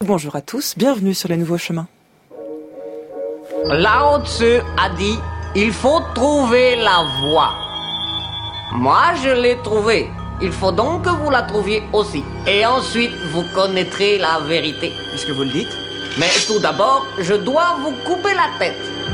Bonjour à tous, bienvenue sur les nouveaux chemins. Lao Tzu a dit, il faut trouver la voie. Moi, je l'ai trouvée. Il faut donc que vous la trouviez aussi. Et ensuite, vous connaîtrez la vérité. Puisque vous le dites. Mais tout d'abord, je dois vous couper la tête. Quoi ?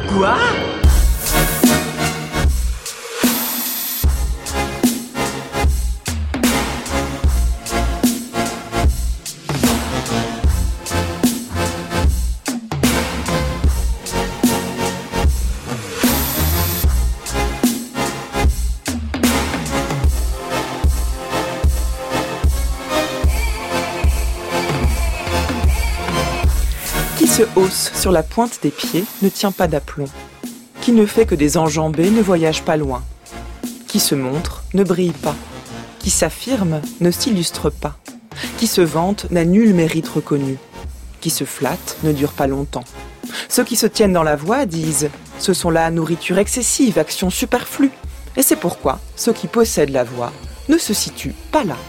Qui se hausse sur la pointe des pieds ne tient pas d'aplomb. Qui ne fait que des enjambées ne voyage pas loin. Qui se montre ne brille pas. Qui s'affirme ne s'illustre pas. Qui se vante n'a nul mérite reconnu. Qui se flatte ne dure pas longtemps. Ceux qui se tiennent dans la voie disent « ce sont là nourriture excessive, action superflue ». Et c'est pourquoi ceux qui possèdent la voie ne se situent pas là.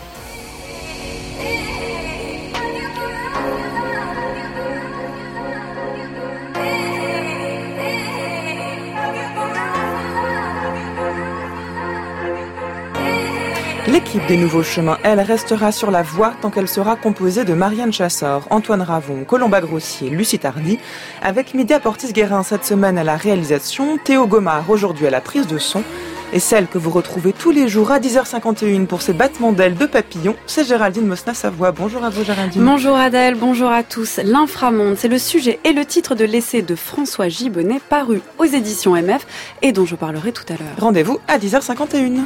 L'équipe des Nouveaux Chemins, elle, restera sur la voie tant qu'elle sera composée de Marianne Chassor, Antoine Ravon, Colomba Grossier, Lucie Tardy, avec Média Portis-Guérin cette semaine à la réalisation, Théo Gomard aujourd'hui à la prise de son, et celle que vous retrouvez tous les jours à 10h51 pour ses battements d'ailes de papillon, c'est Géraldine Mosna-Savoie. Bonjour à vous Géraldine. Bonjour Adèle, bonjour à tous. L'inframonde, c'est le sujet et le titre de l'essai de François Gibonnet paru aux éditions MF et dont je parlerai tout à l'heure. Rendez-vous à 10h51.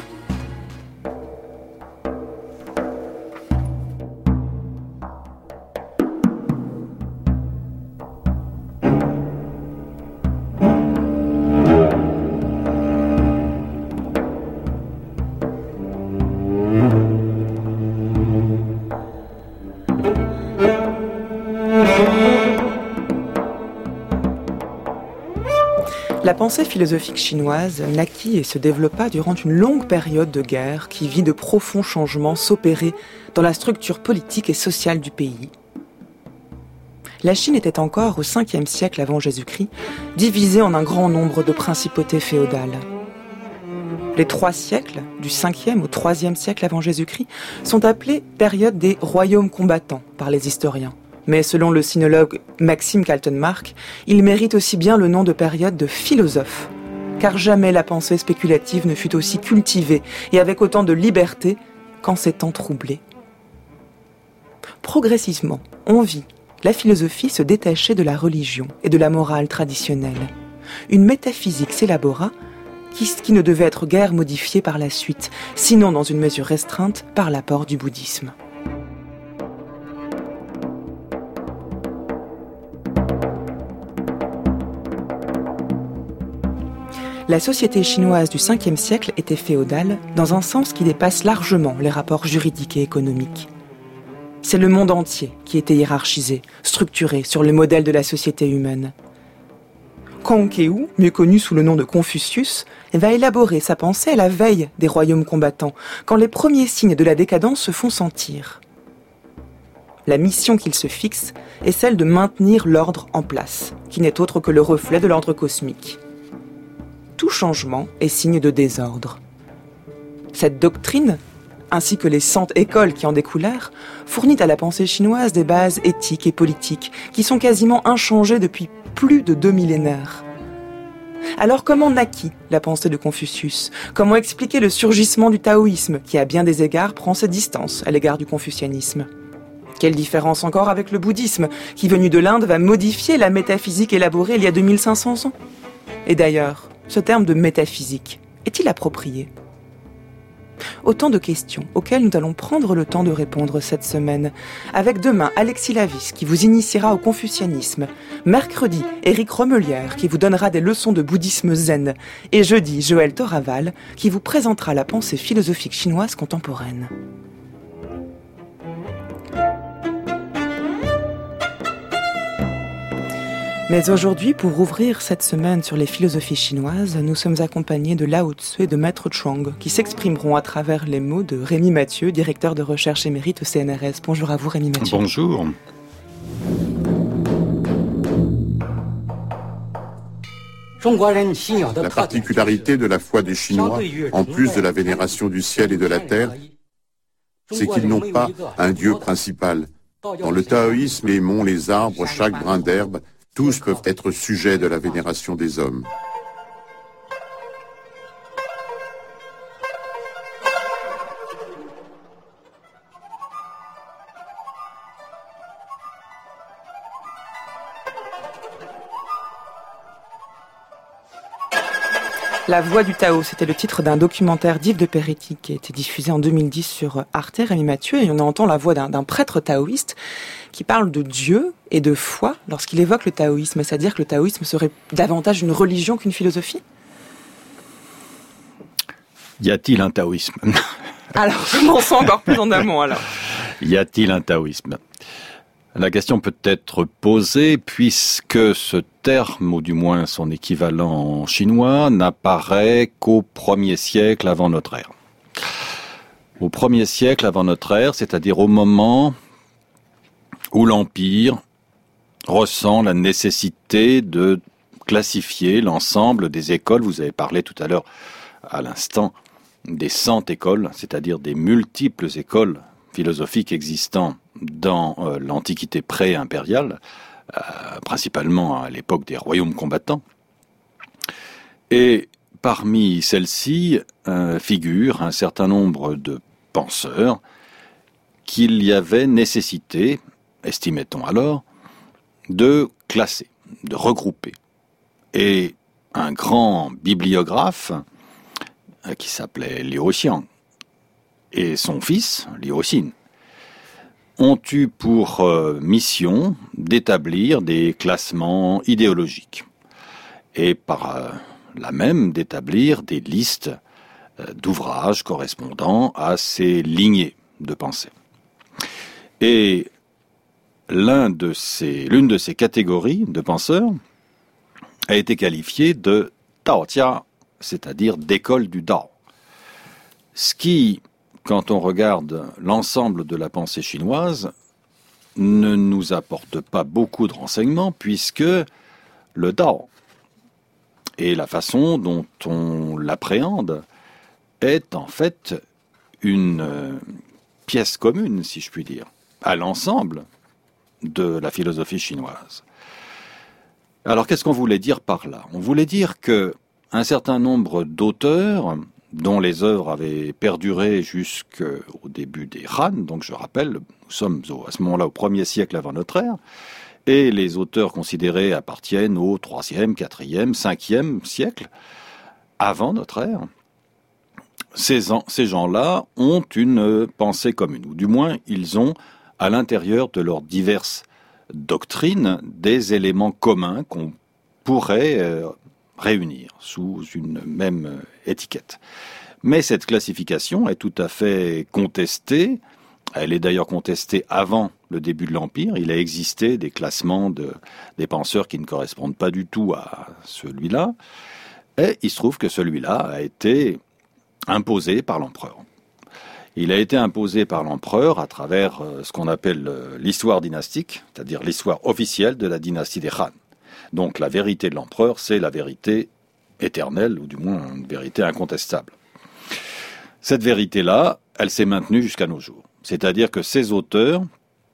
La pensée philosophique chinoise naquit et se développa durant une longue période de guerre qui vit de profonds changements s'opérer dans la structure politique et sociale du pays. La Chine était encore au 5e siècle avant Jésus-Christ, divisée en un grand nombre de principautés féodales. Les 3 siècles, du 5e au 3e siècle avant Jésus-Christ, sont appelés période des royaumes combattants par les historiens. Mais selon le sinologue Maxime Kaltenmark, il mérite aussi bien le nom de période de philosophe, car jamais la pensée spéculative ne fut aussi cultivée et avec autant de liberté qu'en ces temps troublés. Progressivement, on vit la philosophie se détacher de la religion et de la morale traditionnelle. Une métaphysique s'élabora qui ne devait être guère modifiée par la suite, sinon dans une mesure restreinte par l'apport du bouddhisme. La société chinoise du 5e siècle était féodale dans un sens qui dépasse largement les rapports juridiques et économiques. C'est le monde entier qui était hiérarchisé, structuré sur le modèle de la société humaine. Kong Kehu, mieux connu sous le nom de Confucius, va élaborer sa pensée à la veille des royaumes combattants, quand les premiers signes de la décadence se font sentir. La mission qu'il se fixe est celle de maintenir l'ordre en place, qui n'est autre que le reflet de l'ordre cosmique. Tout changement est signe de désordre. Cette doctrine, ainsi que les 100 écoles qui en découlèrent, fournit à la pensée chinoise des bases éthiques et politiques qui sont quasiment inchangées depuis plus de 2 millénaires. Alors comment naquit la pensée de Confucius ? Comment expliquer le surgissement du taoïsme qui à bien des égards prend ses distances à l'égard du confucianisme ? Quelle différence encore avec le bouddhisme qui, venu de l'Inde, va modifier la métaphysique élaborée il y a 2500 ans ? Et d'ailleurs, ce terme de métaphysique est-il approprié ? Autant de questions auxquelles nous allons prendre le temps de répondre cette semaine. Avec demain, Alexis Lavis qui vous initiera au confucianisme. Mercredi, Éric Romelière qui vous donnera des leçons de bouddhisme zen. Et jeudi, Joël Toraval qui vous présentera la pensée philosophique chinoise contemporaine. Mais aujourd'hui, pour ouvrir cette semaine sur les philosophies chinoises, nous sommes accompagnés de Lao Tzu et de Maître Chuang, qui s'exprimeront à travers les mots de Rémi Mathieu, directeur de recherche émérite au CNRS. Bonjour à vous Rémi Mathieu. Bonjour. La particularité de la foi des Chinois, en plus de la vénération du ciel et de la terre, c'est qu'ils n'ont pas un dieu principal. Dans le taoïsme, les monts, les arbres, chaque brin d'herbe, tous peuvent être sujets de la vénération des hommes. La voix du Tao, c'était le titre d'un documentaire d'Yves de Peretti qui a été diffusé en 2010 sur Arte, Rémi Mathieu, et on entend la voix d'un prêtre taoïste qui parle de Dieu et de foi lorsqu'il évoque le taoïsme. C'est-à-dire que le taoïsme serait davantage une religion qu'une philosophie ? Y a-t-il un taoïsme ? Alors, commençons encore plus en amont, alors. Y a-t-il un taoïsme ? La question peut être posée puisque ce terme, ou du moins son équivalent chinois, n'apparaît qu'au 1er siècle avant notre ère. Au 1er siècle avant notre ère, c'est-à-dire au moment où l'Empire ressent la nécessité de classifier l'ensemble des écoles. Vous avez parlé tout à l'heure, à l'instant, des 100 écoles, c'est-à-dire des multiples écoles philosophiques existant dans l'Antiquité pré-impériale, principalement à l'époque des royaumes combattants. Et parmi celles-ci figurent un certain nombre de penseurs qu'il y avait nécessité, estimait-on alors, de classer, de regrouper. Et un grand bibliographe qui s'appelait Liu Xiang et son fils, Liu Xin, ont eu pour mission d'établir des classements idéologiques et par là même d'établir des listes d'ouvrages correspondant à ces lignées de pensée. Et l'une de ces catégories de penseurs a été qualifiée de Daojia, c'est-à-dire d'école du Dao. Ce qui, quand on regarde l'ensemble de la pensée chinoise, ne nous apporte pas beaucoup de renseignements, puisque le Dao et la façon dont on l'appréhende est en fait une pièce commune, si je puis dire, à l'ensemble de la philosophie chinoise. Alors qu'est-ce qu'on voulait dire par là ? On voulait dire que un certain nombre d'auteurs dont les œuvres avaient perduré jusqu'au début des Han, donc je rappelle, nous sommes à ce moment-là au 1er siècle avant notre ère, et les auteurs considérés appartiennent au 3e, 4e, 5e siècle avant notre ère. Ces gens-là ont une pensée commune, ou du moins ils ont à l'intérieur de leurs diverses doctrines des éléments communs qu'on pourrait réunir sous une même étiquette. Mais cette classification est tout à fait contestée. Elle est d'ailleurs contestée avant le début de l'Empire. Il a existé des classements des penseurs qui ne correspondent pas du tout à celui-là. Et il se trouve que celui-là a été imposé par l'empereur. Il a été imposé par l'empereur à travers ce qu'on appelle l'histoire dynastique, c'est-à-dire l'histoire officielle de la dynastie des Han. Donc la vérité de l'empereur, c'est la vérité éternelle, ou du moins une vérité incontestable. Cette vérité-là, elle s'est maintenue jusqu'à nos jours. C'est-à-dire que ces auteurs,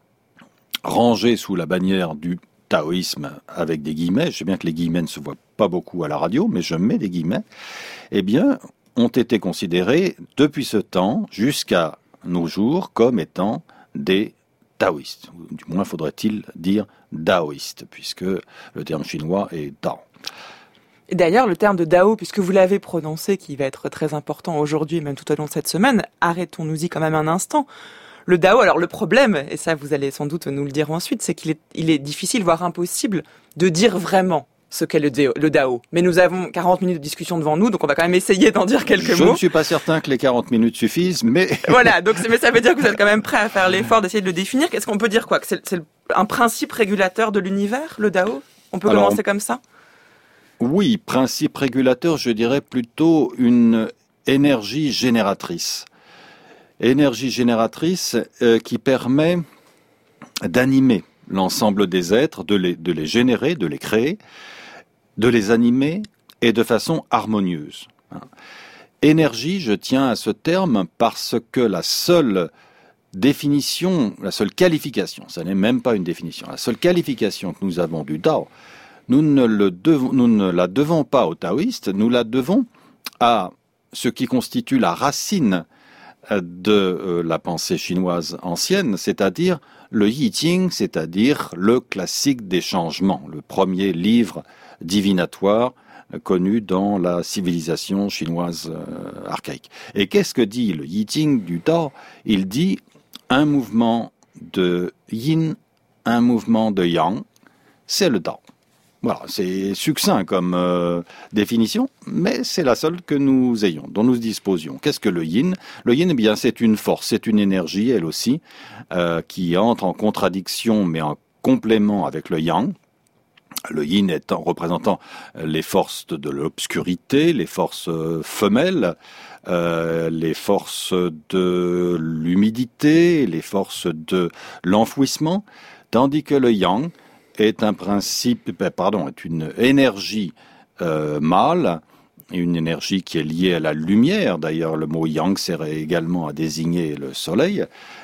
rangés sous la bannière du taoïsme avec des guillemets, je sais bien que les guillemets ne se voient pas beaucoup à la radio, mais je mets des guillemets, eh bien, ont été considérés depuis ce temps jusqu'à nos jours comme étant des taoïstes. Du moins, faudrait-il dire daoïstes, puisque le terme chinois est Dao. Et d'ailleurs, le terme de Dao, puisque vous l'avez prononcé, qui va être très important aujourd'hui et même tout au long de cette semaine, arrêtons-nous-y quand même un instant. Le Dao, alors le problème, et ça vous allez sans doute nous le dire ensuite, c'est qu'il est difficile, voire impossible, de dire vraiment ce qu'est le Dao. Mais nous avons 40 minutes de discussion devant nous, donc on va quand même essayer d'en dire quelques mots. Je ne suis pas certain que les 40 minutes suffisent, mais... Voilà, donc mais ça veut dire que vous êtes quand même prêt à faire l'effort d'essayer de le définir. Qu'est-ce qu'on peut dire, quoi ? Que c'est un principe régulateur de l'univers, le Dao ? On peut commencer comme ça ? Oui, principe régulateur, je dirais plutôt une énergie génératrice. Énergie génératrice qui permet d'animer l'ensemble des êtres, de les générer, de les créer, de les animer et de façon harmonieuse. Énergie, je tiens à ce terme parce que la seule définition, la seule qualification, ça n'est même pas une définition, la seule qualification que nous avons du Tao, nous ne la devons pas aux taoïstes, nous la devons à ce qui constitue la racine de la pensée chinoise ancienne, c'est-à-dire le Yi Jing, c'est-à-dire le classique des changements, le premier livre divinatoire connu dans la civilisation chinoise archaïque. Et qu'est-ce que dit le Yi Jing du Tao? Il dit un mouvement de yin, un mouvement de yang, c'est le Tao. Voilà, c'est succinct comme définition, mais c'est la seule que nous ayons, dont nous disposions. Qu'est-ce que le yin? Le yin, eh bien, c'est une force, c'est une énergie, elle aussi, qui entre en contradiction, mais en complément avec le yang. Le yin étant représentant les forces de l'obscurité, les forces femelles, les forces de l'humidité, les forces de l'enfouissement, tandis que le yang est est une énergie mâle, une énergie qui est liée à la lumière. D'ailleurs, le mot yang sert également à désigner le soleil,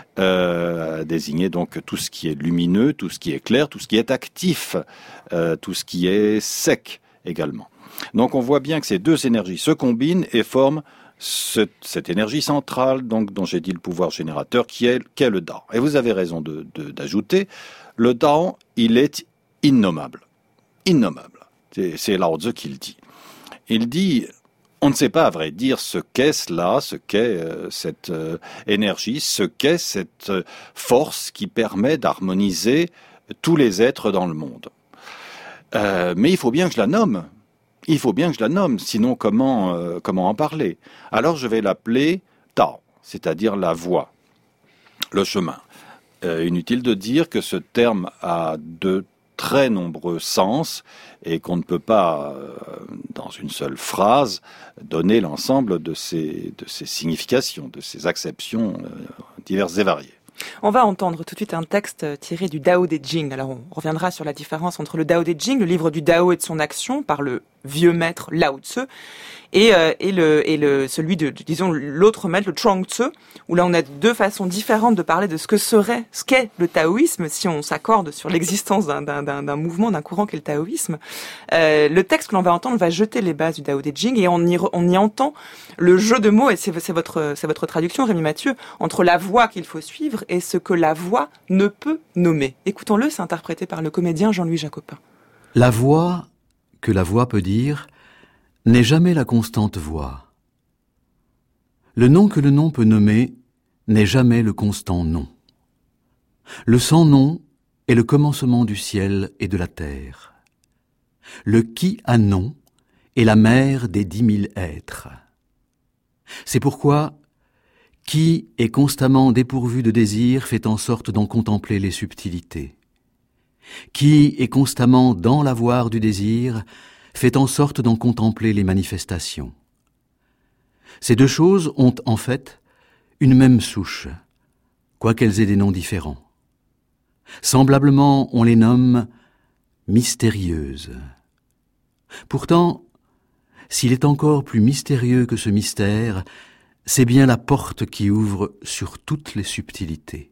à désigner donc tout ce qui est lumineux, tout ce qui est clair, tout ce qui est actif, tout ce qui est sec également. Donc on voit bien que ces deux énergies se combinent et forment cette énergie centrale, donc dont j'ai dit le pouvoir générateur, qui est le Dao. Et vous avez raison d'ajouter, le Dao, il est innommable. Innommable. C'est Lao Tzu qui le dit. Il dit, on ne sait pas à vrai dire ce qu'est cela, ce qu'est cette énergie, ce qu'est cette force qui permet d'harmoniser tous les êtres dans le monde. Mais il faut bien que je la nomme. Il faut bien que je la nomme, sinon comment en parler? Alors je vais l'appeler Tao, c'est-à-dire la voie, le chemin. Inutile de dire que ce terme a de très nombreux sens et qu'on ne peut pas, dans une seule phrase, donner l'ensemble de ces significations, de ces acceptions diverses et variées. On va entendre tout de suite un texte tiré du Dao De Jing. Alors on reviendra sur la différence entre le Dao De Jing, le livre du Dao et de son action, par le vieux maître Lao Tzu, et celui de, disons, l'autre maître, le Chuang Tzu, où là on a deux façons différentes de parler de ce qu'est le taoïsme, si on s'accorde sur l'existence d'un mouvement, d'un courant qu'est le taoïsme. Le texte que l'on va entendre va jeter les bases du Dao De Jing, et on y entend le jeu de mots, et c'est votre traduction, Rémi Mathieu, entre la voie qu'il faut suivre et ce que la voix ne peut nommer. Écoutons-le, c'est interprété par le comédien Jean-Louis Jacopin. La voix que la voix peut dire n'est jamais la constante voix. Le nom que le nom peut nommer n'est jamais le constant nom. Le sans nom est le commencement du ciel et de la terre. Le qui a nom est la mère des 10 000 êtres. C'est pourquoi qui est constamment dépourvu de désir fait en sorte d'en contempler les subtilités. Qui est constamment dans l'avoir du désir fait en sorte d'en contempler les manifestations. Ces deux choses ont en fait une même souche, quoiqu'elles aient des noms différents. Semblablement, on les nomme mystérieuses. Pourtant, s'il est encore plus mystérieux que ce mystère, c'est bien la porte qui ouvre sur toutes les subtilités.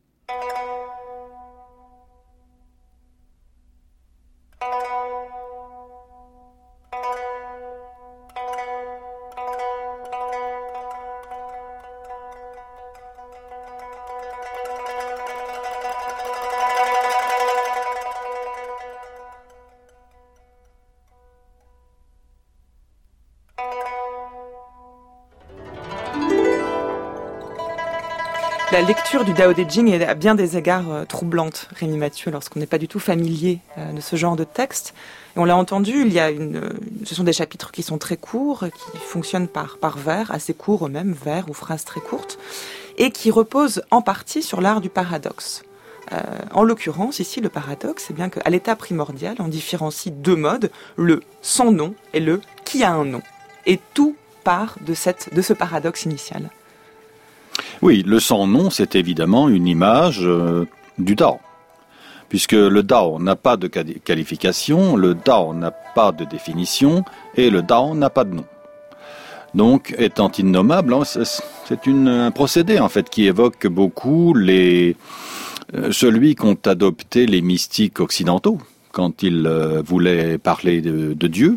La lecture du Dao De Jing est à bien des égards troublante, Rémi Mathieu, lorsqu'on n'est pas du tout familier de ce genre de texte. Et on l'a entendu, ce sont des chapitres qui sont très courts, qui fonctionnent par vers, assez courts eux-mêmes, vers ou phrases très courtes, et qui reposent en partie sur l'art du paradoxe. En l'occurrence, ici, le paradoxe, c'est bien qu'à l'état primordial, on différencie deux modes, le sans nom et le qui a un nom. Et tout part de ce paradoxe initial. Oui, le sans nom, c'est évidemment une image du Tao, puisque le Dao n'a pas de qualification, le Dao n'a pas de définition, et le Dao n'a pas de nom. Donc, étant innommable, c'est un procédé en fait qui évoque beaucoup celui qu'ont adopté les mystiques occidentaux quand ils voulaient parler de Dieu.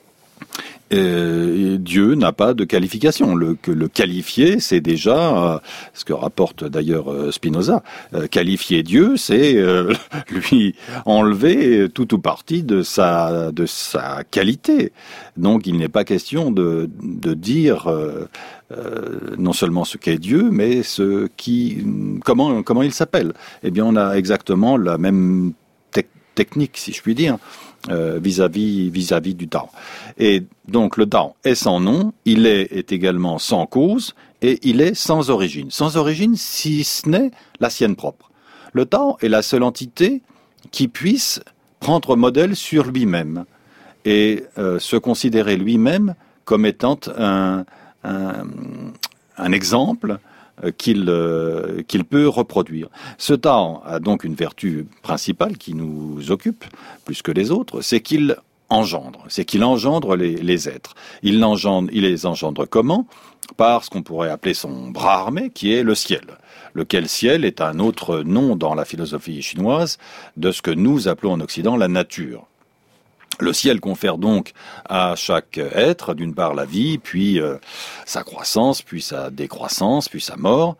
Dieu n'a pas de qualification. Le qualifier, c'est déjà ce que rapporte d'ailleurs Spinoza. Qualifier Dieu, c'est lui enlever tout ou partie de sa qualité. Donc, il n'est pas question de dire non seulement ce qu'est Dieu, mais comment il s'appelle. Eh bien, on a exactement la même technique, si je puis dire, vis-à-vis du Dao. Et donc le Dao est sans nom, il est également sans cause, et il est sans origine. Sans origine, si ce n'est la sienne propre. Le Dao est la seule entité qui puisse prendre modèle sur lui-même et se considérer lui-même comme étant un exemple qu'il peut reproduire. Ce Dao a donc une vertu principale qui nous occupe plus que les autres, c'est qu'il engendre les êtres. Il les engendre comment ? Par ce qu'on pourrait appeler son bras armé, qui est le ciel. Lequel ciel est un autre nom dans la philosophie chinoise de ce que nous appelons en Occident la nature. Le ciel confère donc à chaque être, d'une part la vie, puis sa croissance, puis sa décroissance, puis sa mort,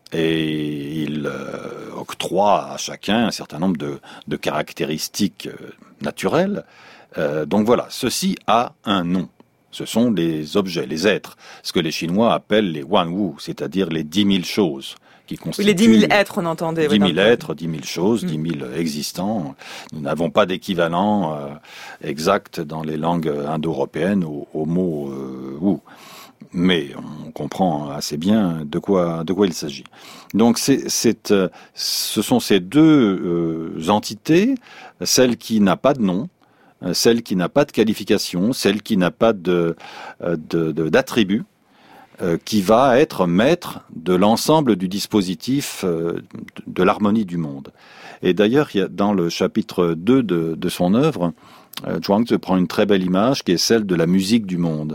et il octroie à chacun un certain nombre de caractéristiques naturelles. Donc voilà, ceci a un nom. Ce sont les objets, les êtres, ce que les Chinois appellent les Wanwu, c'est-à-dire les 10 000 choses. Oui, les 10 000 êtres, on entendait. 10 000 êtres, 10 000 choses, 10 000 existants. Nous n'avons pas d'équivalent exact dans les langues indo-européennes au mot Wu. Mais on comprend assez bien de quoi il s'agit. Donc ce sont ces deux entités, celle qui n'a pas de nom, celle qui n'a pas de qualification, celle qui n'a pas d'attribut, qui va être maître de l'ensemble du dispositif de l'harmonie du monde. Et d'ailleurs, dans le chapitre 2 de son œuvre, Zhuangzi prend une très belle image qui est celle de la musique du monde.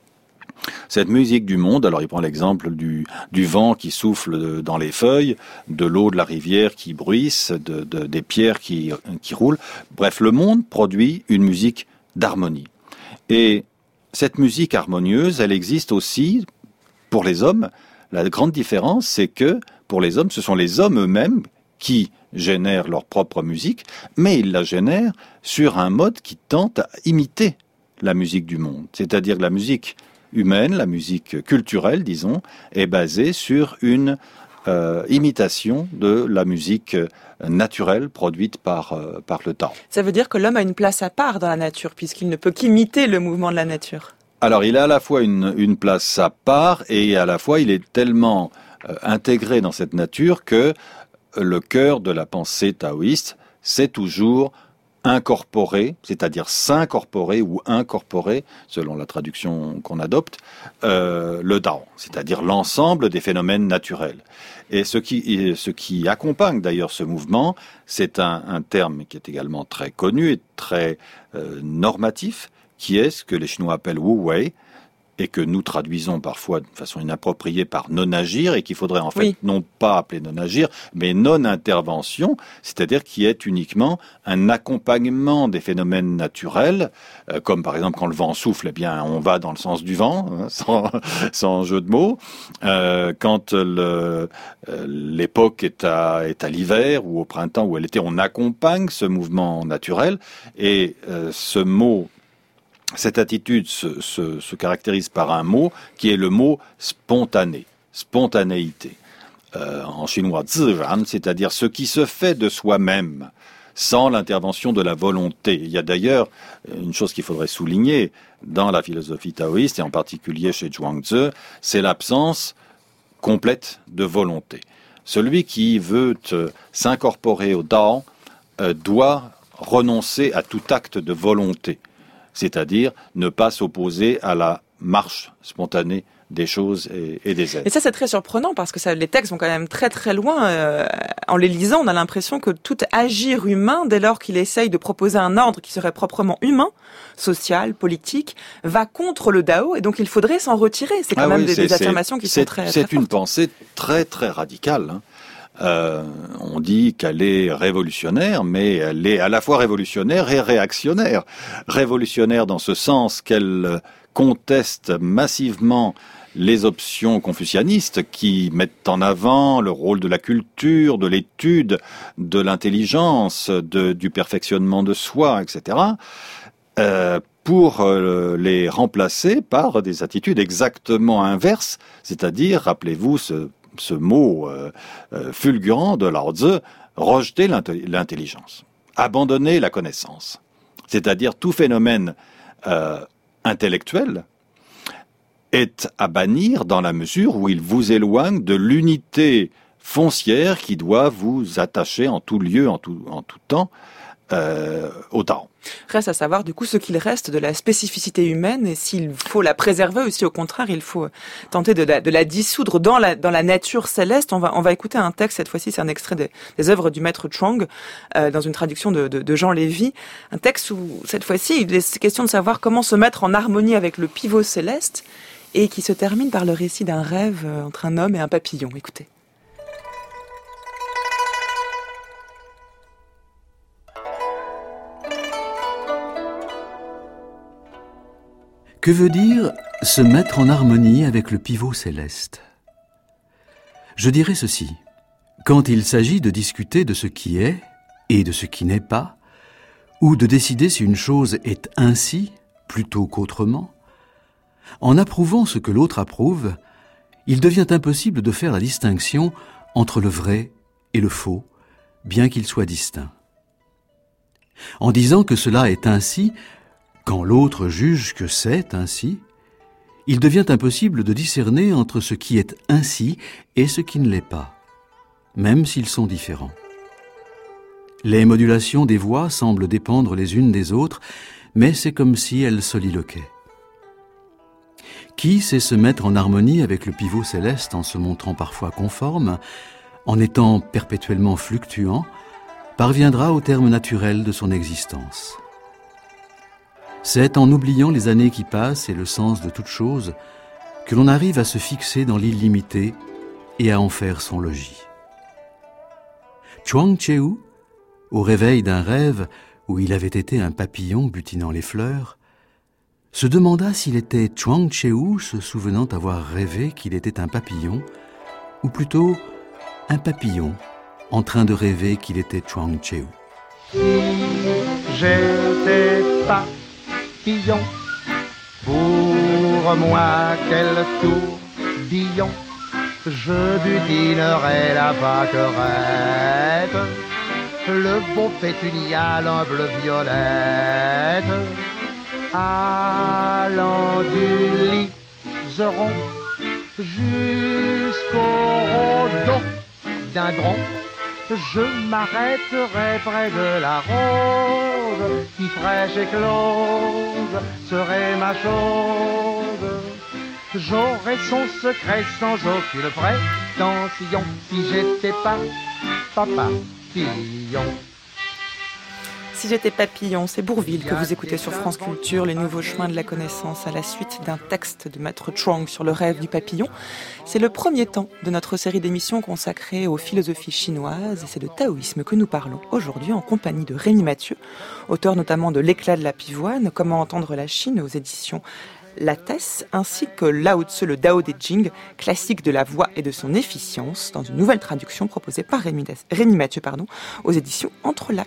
Cette musique du monde, alors il prend l'exemple du vent qui souffle dans les feuilles, de l'eau de la rivière qui bruisse, des pierres qui roulent. Bref, le monde produit une musique d'harmonie. Et cette musique harmonieuse, elle existe aussi pour les hommes. La grande différence, c'est que pour les hommes, ce sont les hommes eux-mêmes qui génèrent leur propre musique, mais ils la génèrent sur un mode qui tente à imiter la musique du monde. C'est-à-dire la musique humaine, la musique culturelle, disons, est basée sur une imitation de la musique naturelle produite par le Tao. Ça veut dire que l'homme a une place à part dans la nature, puisqu'il ne peut qu'imiter le mouvement de la nature. Alors, il a à la fois une place à part et à la fois il est tellement intégré dans cette nature que le cœur de la pensée taoïste, c'est toujours incorporer, c'est-à-dire s'incorporer ou incorporer, selon la traduction qu'on adopte, le Dao, c'est-à-dire l'ensemble des phénomènes naturels. Et ce qui accompagne d'ailleurs ce mouvement, c'est un terme qui est également très connu et très normatif, qui est ce que les Chinois appellent Wu Wei, et que nous traduisons parfois de façon inappropriée par non-agir, et qu'il faudrait en fait non pas appeler non-agir, mais non-intervention, c'est-à-dire qui est uniquement un accompagnement des phénomènes naturels, comme par exemple quand le vent souffle, eh bien on va dans le sens du vent, sans jeu de mots. Quand l'époque est à l'hiver ou au printemps ou à l'été, on accompagne ce mouvement naturel, et ce mot, cette attitude se caractérise par un mot qui est le mot spontané, spontanéité. En chinois, ziran, c'est-à-dire ce qui se fait de soi-même, sans l'intervention de la volonté. Il y a d'ailleurs une chose qu'il faudrait souligner dans la philosophie taoïste, et en particulier chez Zhuangzi, c'est l'absence complète de volonté. Celui qui veut s'incorporer au Dao doit renoncer à tout acte de volonté, c'est-à-dire ne pas s'opposer à la marche spontanée des choses et des êtres. Et ça, c'est très surprenant parce que les textes vont quand même très très loin. En les lisant, on a l'impression que tout agir humain, dès lors qu'il essaye de proposer un ordre qui serait proprement humain, social, politique, va contre le Dao, et donc il faudrait s'en retirer. C'est quand même des affirmations qui sont très fortes. C'est une pensée très très radicale, hein. On dit qu'elle est révolutionnaire, mais elle est à la fois révolutionnaire et réactionnaire. Révolutionnaire dans ce sens qu'elle conteste massivement les options confucianistes qui mettent en avant le rôle de la culture, de l'étude, de l'intelligence, du perfectionnement de soi, etc., pour les remplacer par des attitudes exactement inverses, c'est-à-dire, rappelez-vous ce mot fulgurant de Lao Tzu, rejeter l'intelligence, abandonner la connaissance, c'est-à-dire tout phénomène intellectuel est à bannir dans la mesure où il vous éloigne de l'unité foncière qui doit vous attacher en tout lieu, en tout temps, au Tao. Reste à savoir du coup ce qu'il reste de la spécificité humaine et s'il faut la préserver ou si au contraire il faut tenter de la dissoudre dans la nature céleste. On va écouter un texte, cette fois-ci c'est un extrait des œuvres du maître Chuang, dans une traduction de Jean Lévy, un texte où cette fois-ci il est question de savoir comment se mettre en harmonie avec le pivot céleste et qui se termine par le récit d'un rêve entre un homme et un papillon. Écoutez. Que veut dire se mettre en harmonie avec le pivot céleste ? Je dirais ceci. Quand il s'agit de discuter de ce qui est et de ce qui n'est pas, ou de décider si une chose est ainsi plutôt qu'autrement, en approuvant ce que l'autre approuve, il devient impossible de faire la distinction entre le vrai et le faux, bien qu'ils soient distincts. En disant que cela est ainsi, quand l'autre juge que c'est ainsi, il devient impossible de discerner entre ce qui est ainsi et ce qui ne l'est pas, même s'ils sont différents. Les modulations des voix semblent dépendre les unes des autres, mais c'est comme si elles soliloquaient. Qui sait se mettre en harmonie avec le pivot céleste en se montrant parfois conforme, en étant perpétuellement fluctuant, parviendra au terme naturel de son existence. C'est en oubliant les années qui passent et le sens de toute chose que l'on arrive à se fixer dans l'illimité et à en faire son logis. Chuang Tzu, au réveil d'un rêve où il avait été un papillon butinant les fleurs, se demanda s'il était Chuang Tzu se souvenant avoir rêvé qu'il était un papillon, ou plutôt un papillon en train de rêver qu'il était Chuang Tzu. J'étais papillon, pour moi quel tourbillon, je butinerais la vaquerette, le beau pétunia, l'humble violette, allant du liseron jusqu'au rhododendron, je m'arrêterai près de la rose qui fraîche et close serait ma chose. J'aurais son secret sans aucune prétention si j'étais pas papillon. Si j'étais papillon, c'est Bourvil que vous écoutez sur France Culture, les nouveaux chemins de la connaissance à la suite d'un texte de maître Chuang sur le rêve du papillon. C'est le premier temps de notre série d'émissions consacrée aux philosophies chinoises et c'est de taoïsme que nous parlons aujourd'hui en compagnie de Rémi Mathieu, auteur notamment de L'éclat de la pivoine, Comment entendre la Chine aux éditions Lattès, ainsi que Lao Tzu, le Dao de Jing, classique de la voix et de son efficience, dans une nouvelle traduction proposée par Rémi Mathieu, aux éditions Entrelacs.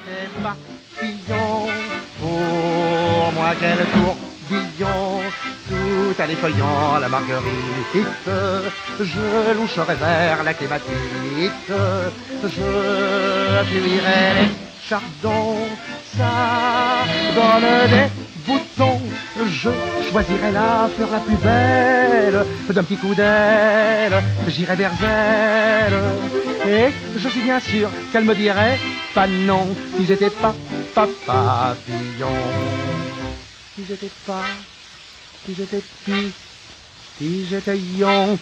Pour moi quel tourbillon, tout à l'effeuillant la marguerite, je loucherai vers la clématite, je fuirai les chardons, ça donne des boutons, je choisirai la fleur la plus belle, d'un petit coup d'aile, j'irai vers elle, et je suis bien sûr qu'elle me dirait pas non, si j'étais pas papillon, si j'étais Si j'étais yon,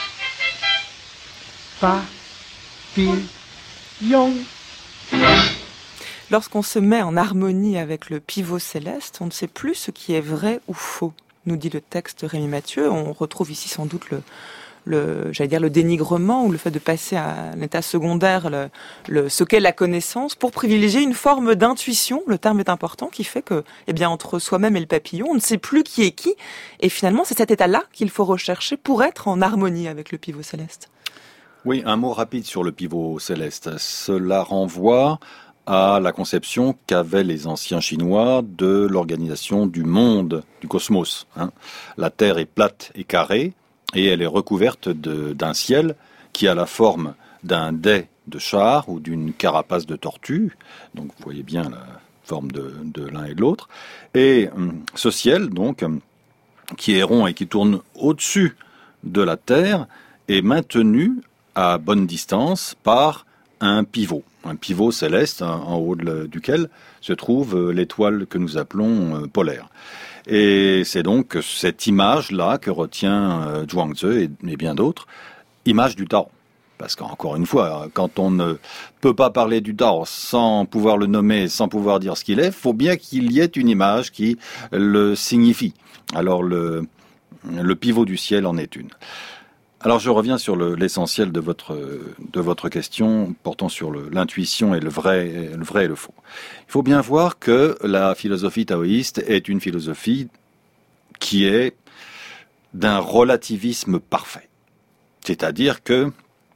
papillon. Lorsqu'on se met en harmonie avec le pivot céleste, on ne sait plus ce qui est vrai ou faux, nous dit le texte Rémi Mathieu. On retrouve ici sans doute le dénigrement ou le fait de passer à un état secondaire, ce qu'est la connaissance, pour privilégier une forme d'intuition, le terme est important, qui fait que, entre soi-même et le papillon, on ne sait plus qui est qui, et finalement, c'est cet état-là qu'il faut rechercher pour être en harmonie avec le pivot céleste. Oui, un mot rapide sur le pivot céleste. Cela renvoie à la conception qu'avaient les anciens Chinois de l'organisation du monde, du cosmos. La Terre est plate et carrée, et elle est recouverte d'un ciel qui a la forme d'un dais de char ou d'une carapace de tortue. Donc vous voyez bien la forme de l'un et de l'autre. Et ce ciel, donc, qui est rond et qui tourne au-dessus de la Terre, est maintenu à bonne distance par un pivot céleste en haut duquel se trouve l'étoile que nous appelons polaire. Et c'est donc cette image-là que retient Zhuangzi et bien d'autres, image du Tao. Parce qu'encore une fois, quand on ne peut pas parler du Tao sans pouvoir le nommer, sans pouvoir dire ce qu'il est, il faut bien qu'il y ait une image qui le signifie. Alors le pivot du ciel en est une. Alors je reviens sur l'essentiel de votre question portant sur l'intuition et le vrai et le faux. Il faut bien voir que la philosophie taoïste est une philosophie qui est d'un relativisme parfait. C'est-à-dire que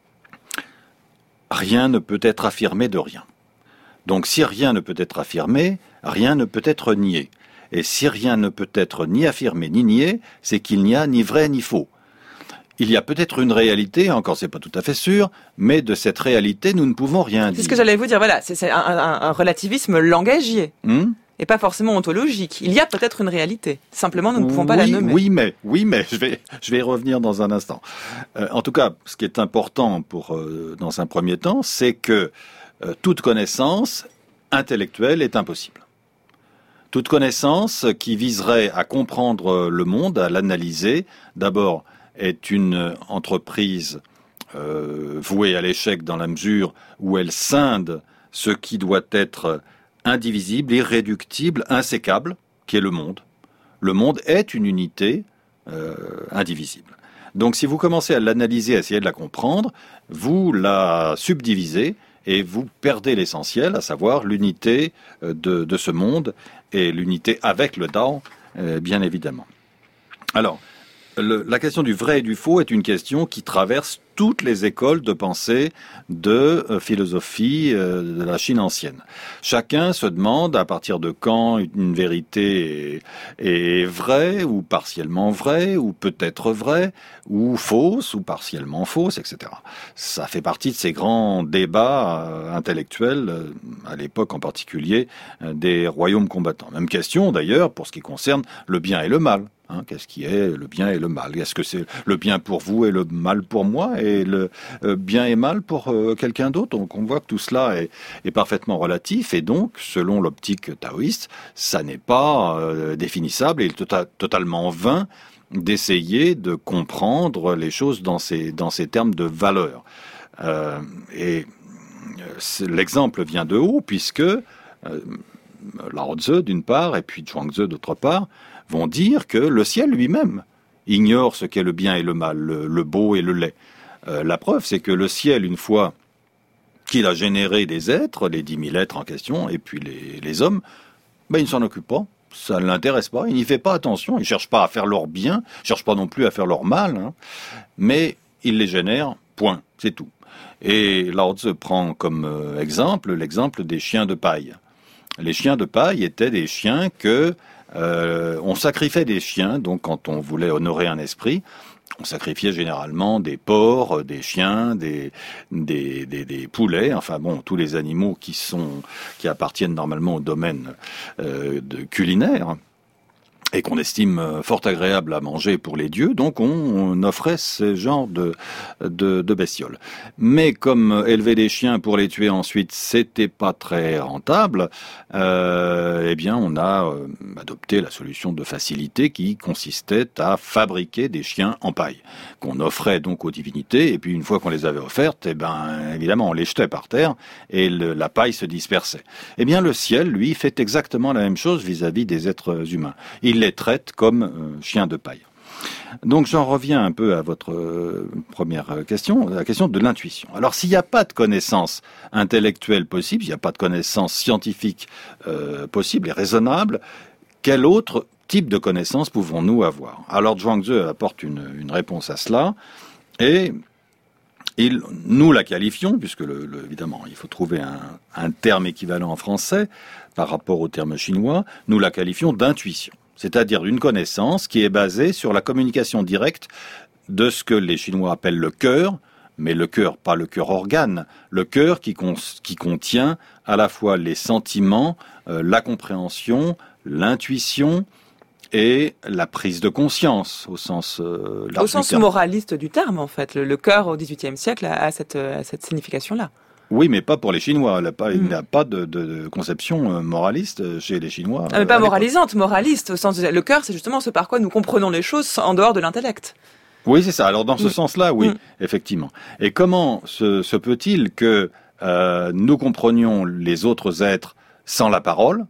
rien ne peut être affirmé de rien. Donc si rien ne peut être affirmé, rien ne peut être nié. Et si rien ne peut être ni affirmé ni nié, c'est qu'il n'y a ni vrai ni faux. Il y a peut-être une réalité, encore c'est pas tout à fait sûr, mais de cette réalité, nous ne pouvons rien dire. C'est ce que j'allais vous dire, voilà, c'est un relativisme langagier, et pas forcément ontologique. Il y a peut-être une réalité, simplement nous ne pouvons pas la nommer. Oui, mais je vais y revenir dans un instant. En tout cas, ce qui est important dans un premier temps, c'est que toute connaissance intellectuelle est impossible. Toute connaissance qui viserait à comprendre le monde, à l'analyser, d'abord, est une entreprise vouée à l'échec dans la mesure où elle scinde ce qui doit être indivisible, irréductible, insécable, qui est le monde. Le monde est une unité indivisible. Donc si vous commencez à l'analyser, à essayer de la comprendre, vous la subdivisez et vous perdez l'essentiel, à savoir l'unité de ce monde et l'unité avec le Tao, bien évidemment. Alors, la question du vrai et du faux est une question qui traverse toutes les écoles de pensée de philosophie de la Chine ancienne. Chacun se demande à partir de quand une vérité est vraie ou partiellement vraie ou peut-être vraie ou fausse ou partiellement fausse, etc. Ça fait partie de ces grands débats intellectuels, à l'époque en particulier, des royaumes combattants. Même question d'ailleurs pour ce qui concerne le bien et le mal. Qu'est-ce qui est le bien et le mal? Est-ce que c'est le bien pour vous et le mal pour moi et le bien et mal pour quelqu'un d'autre? Donc on voit que tout cela est parfaitement relatif et donc, selon l'optique taoïste, ça n'est pas définissable et il est totalement vain d'essayer de comprendre les choses dans ces termes de valeur. L'exemple vient de haut puisque Lao Tzu d'une part et puis Zhuangzi d'autre part vont dire que le ciel lui-même ignore ce qu'est le bien et le mal, le beau et le laid. La preuve, c'est que le ciel, une fois qu'il a généré des êtres, les 10 000 êtres en question, et puis les hommes, il ne s'en occupe pas, ça ne l'intéresse pas, il n'y fait pas attention, il ne cherche pas à faire leur bien, il ne cherche pas non plus à faire leur mal, mais il les génère, point, c'est tout. Et Lao Tzu prend comme exemple l'exemple des chiens de paille. Les chiens de paille étaient des chiens que on sacrifiait des chiens, donc quand on voulait honorer un esprit, on sacrifiait généralement des porcs, des chiens, des poulets, enfin bon, tous les animaux qui appartiennent normalement au domaine culinaire. et qu'on estime fort agréable à manger pour les dieux, donc on offrait ce genre de bestioles. Mais comme élever des chiens pour les tuer ensuite, c'était pas très rentable, eh bien on a adopté la solution de facilité qui consistait à fabriquer des chiens en paille, qu'on offrait donc aux divinités, et puis une fois qu'on les avait offertes, eh ben évidemment on les jetait par terre, et la paille se dispersait. Eh bien le ciel, lui, fait exactement la même chose vis-à-vis des êtres humains. Il les traite comme chiens de paille. Donc j'en reviens un peu à votre première question, la question de l'intuition. Alors s'il n'y a pas de connaissance intellectuelle possible, s'il n'y a pas de connaissance scientifique possible et raisonnable, quel autre type de connaissance pouvons-nous avoir? Alors Zhuangzi apporte une réponse à cela, et nous la qualifions, puisque évidemment il faut trouver un terme équivalent en français par rapport au terme chinois, nous la qualifions d'intuition. C'est-à-dire une connaissance qui est basée sur la communication directe de ce que les Chinois appellent le cœur, mais le cœur, pas le cœur organe, le cœur qui contient à la fois les sentiments, la compréhension, l'intuition et la prise de conscience au sens large. Au sens moraliste du terme, en fait. Le cœur au XVIIIe siècle a cette signification-là. Oui, mais pas pour les Chinois. Il n'y a pas de conception moraliste chez les Chinois. Mais pas moralisante, moraliste. Au sens le cœur, c'est justement ce par quoi nous comprenons les choses en dehors de l'intellect. Oui, c'est ça. Alors dans ce sens-là, oui, effectivement. Et comment se peut-il que nous comprenions les autres êtres sans la parole,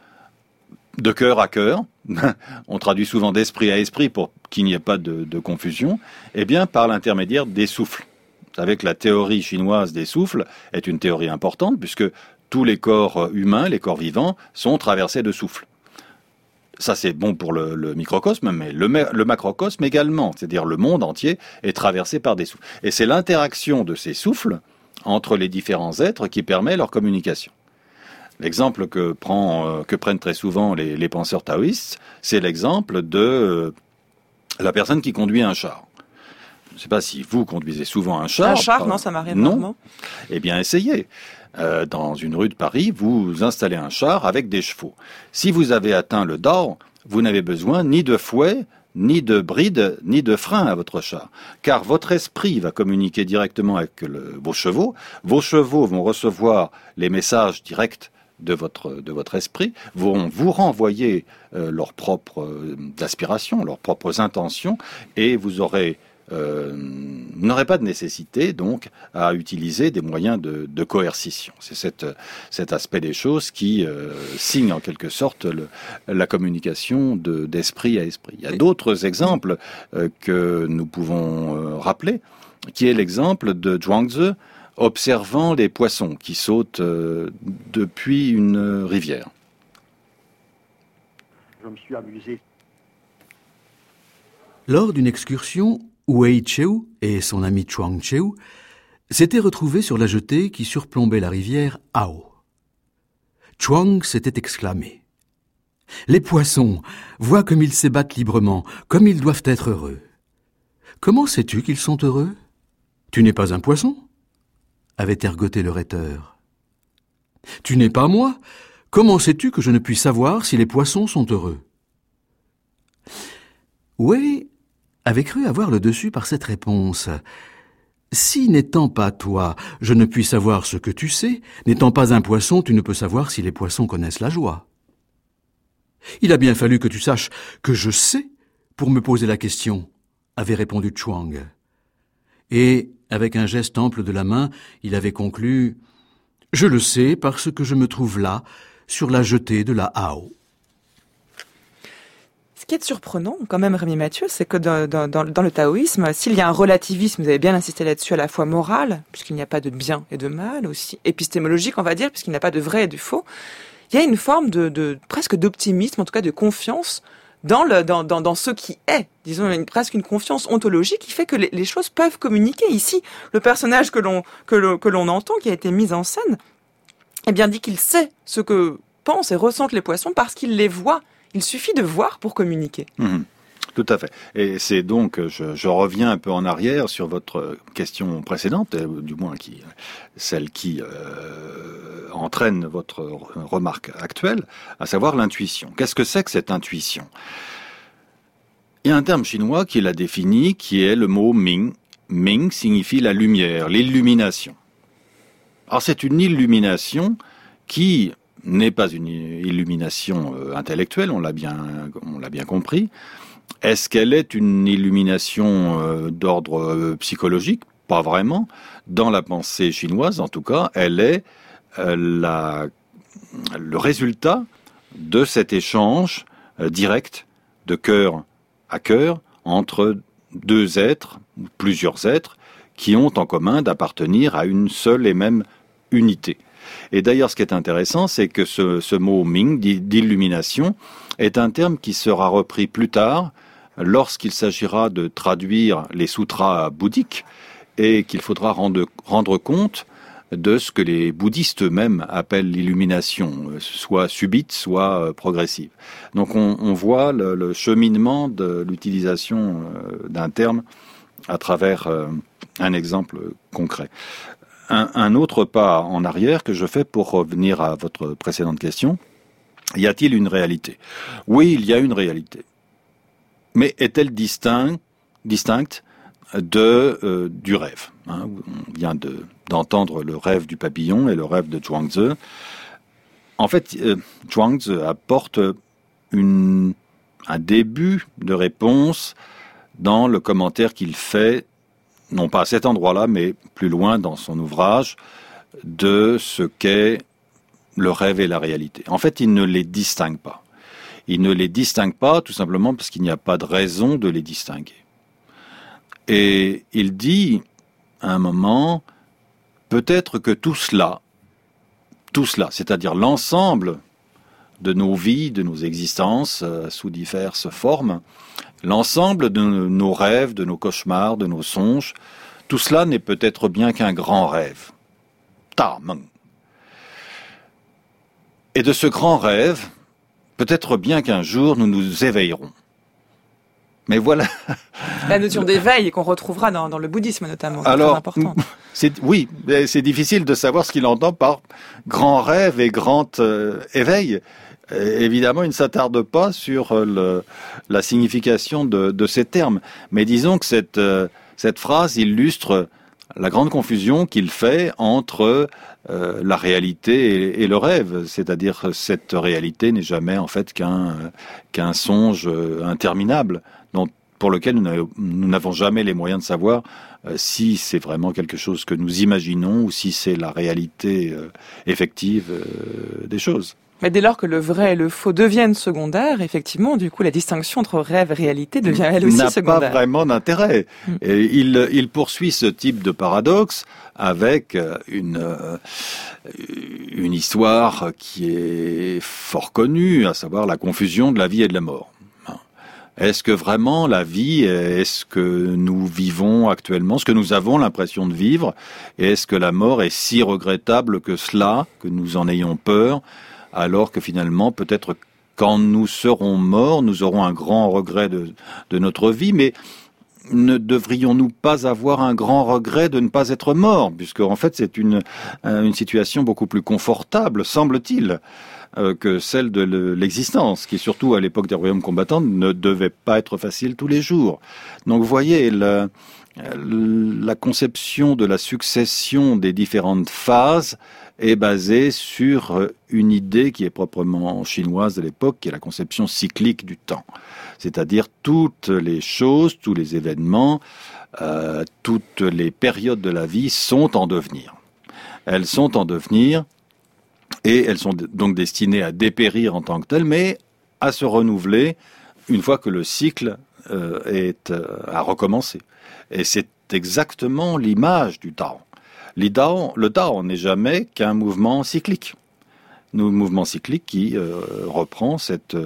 de cœur à cœur? On traduit souvent d'esprit à esprit pour qu'il n'y ait pas de confusion. Eh bien, par l'intermédiaire des souffles. Vous savez que la théorie chinoise des souffles est une théorie importante, puisque tous les corps humains, les corps vivants, sont traversés de souffles. Ça, c'est bon pour le microcosme, mais le macrocosme également, c'est-à-dire le monde entier est traversé par des souffles. Et c'est l'interaction de ces souffles entre les différents êtres qui permet leur communication. L'exemple que prennent très souvent les penseurs taoïstes, c'est l'exemple de la personne qui conduit un char. Je ne sais pas si vous conduisez souvent un char. Un char, non, ça m'arrive rarement. Eh bien, essayez. Dans une rue de Paris, vous installez un char avec des chevaux. Si vous avez atteint le Dao, vous n'avez besoin ni de fouet, ni de bride, ni de frein à votre char. Car votre esprit va communiquer directement avec vos chevaux. Vos chevaux vont recevoir les messages directs de votre esprit, vont vous renvoyer leurs propres aspirations, leurs propres intentions, et vous n'aurez pas de nécessité donc à utiliser des moyens de coercition. C'est cet aspect des choses qui signe en quelque sorte la communication d'esprit à esprit. Il y a d'autres exemples que nous pouvons rappeler, qui est l'exemple de Zhuangzi observant les poissons qui sautent depuis une rivière. Je me suis amusé. Lors d'une excursion, Wei Cheu et son ami Chuang Cheu s'étaient retrouvés sur la jetée qui surplombait la rivière Ao. Chuang s'était exclamé « Les poissons, vois comme ils s'ébattent librement, comme ils doivent être heureux. Comment sais-tu qu'ils sont heureux? Tu n'es pas un poisson ?» avait ergoté le rhéteur. « Tu n'es pas moi? Comment sais-tu que je ne puis savoir si les poissons sont heureux ?» Wei avait cru avoir le dessus par cette réponse. Si, n'étant pas toi, je ne puis savoir ce que tu sais, n'étant pas un poisson, tu ne peux savoir si les poissons connaissent la joie. Il a bien fallu que tu saches que je sais pour me poser la question, avait répondu Chuang. Et, avec un geste ample de la main, il avait conclu « Je le sais parce que je me trouve là, sur la jetée de la Ao. » Ce qui est surprenant, quand même, Rémi Mathieu, c'est que dans le taoïsme, s'il y a un relativisme, vous avez bien insisté là-dessus, à la fois moral, puisqu'il n'y a pas de bien et de mal, aussi épistémologique, on va dire, puisqu'il n'y a pas de vrai et de faux, il y a une forme presque d'optimisme, en tout cas de confiance dans ce qui est, disons presque une confiance ontologique qui fait que les choses peuvent communiquer. Ici, le personnage que l'on entend, qui a été mis en scène, eh bien dit qu'il sait ce que pensent et ressentent les poissons parce qu'il les voit. Il suffit de voir pour communiquer. Tout à fait. Et c'est donc, je reviens un peu en arrière sur votre question précédente, du moins celle qui entraîne votre remarque actuelle, à savoir l'intuition. Qu'est-ce que c'est que cette intuition ? Il y a un terme chinois qui l'a défini, qui est le mot Ming. Ming signifie la lumière, l'illumination. Alors c'est une illumination qui n'est pas une illumination intellectuelle, on l'a bien compris. Est-ce qu'elle est une illumination d'ordre psychologique ? Pas vraiment. Dans la pensée chinoise, en tout cas, elle est le résultat de cet échange direct de cœur à cœur entre deux êtres, ou plusieurs êtres, qui ont en commun d'appartenir à une seule et même unité. Et d'ailleurs, ce qui est intéressant, c'est que ce mot Ming, d'illumination, est un terme qui sera repris plus tard, lorsqu'il s'agira de traduire les sutras bouddhiques, et qu'il faudra rendre compte de ce que les bouddhistes eux-mêmes appellent l'illumination, soit subite, soit progressive. Donc on voit le cheminement de l'utilisation d'un terme à travers un exemple concret. Un autre pas en arrière que je fais pour revenir à votre précédente question, y a-t-il une réalité ? Oui, il y a une réalité. Mais est-elle distincte du rêve, hein? On vient d'entendre le rêve du papillon et le rêve de Zhuangzi. En fait, Zhuangzi apporte un début de réponse dans le commentaire qu'il fait, non pas à cet endroit-là, mais plus loin dans son ouvrage, de ce qu'est le rêve et la réalité. En fait, il ne les distingue pas. Il ne les distingue pas tout simplement parce qu'il n'y a pas de raison de les distinguer. Et il dit, à un moment, peut-être que tout cela, c'est-à-dire l'ensemble de nos vies, de nos existences, sous diverses formes, l'ensemble de nos rêves, de nos cauchemars, de nos songes, tout cela n'est peut-être bien qu'un grand rêve. Ta Meng. Et de ce grand rêve, peut-être bien qu'un jour nous nous éveillerons. Mais voilà. La notion d'éveil qu'on retrouvera dans le bouddhisme notamment, c'est très important. Oui, c'est difficile de savoir ce qu'il entend par grand rêve et grand éveil. Évidemment, il ne s'attarde pas sur la signification de ces termes. Mais disons que cette phrase illustre la grande confusion qu'il fait entre la réalité et le rêve. C'est-à-dire que cette réalité n'est jamais en fait qu'un songe interminable, pour lequel nous n'avons jamais les moyens de savoir si c'est vraiment quelque chose que nous imaginons ou si c'est la réalité effective des choses. Mais dès lors que le vrai et le faux deviennent secondaires, effectivement, du coup, la distinction entre rêve et réalité devient elle aussi secondaire. N'a pas vraiment d'intérêt. Et il poursuit ce type de paradoxe avec une histoire qui est fort connue, à savoir la confusion de la vie et de la mort. Est-ce que vraiment la vie est ce que nous vivons actuellement, ce que nous avons l'impression de vivre, et est-ce que la mort est si regrettable que cela, que nous en ayons peur, alors que finalement, peut-être quand nous serons morts, nous aurons un grand regret de notre vie, mais ne devrions-nous pas avoir un grand regret de ne pas être morts, puisque en fait c'est une situation beaucoup plus confortable, semble-t-il, que celle de l'existence, qui surtout à l'époque des royaumes combattants ne devait pas être facile tous les jours. Donc vous voyez, la conception de la succession des différentes phases est basée sur une idée qui est proprement chinoise de l'époque, qui est la conception cyclique du temps. C'est-à-dire toutes les choses, tous les événements, toutes les périodes de la vie sont en devenir. Elles sont en devenir et elles sont donc destinées à dépérir en tant que telles, mais à se renouveler une fois que le cycle a recommencé. Et c'est exactement l'image du Tao. Le Tao n'est jamais qu'un mouvement cyclique. Un mouvement cyclique qui reprend cette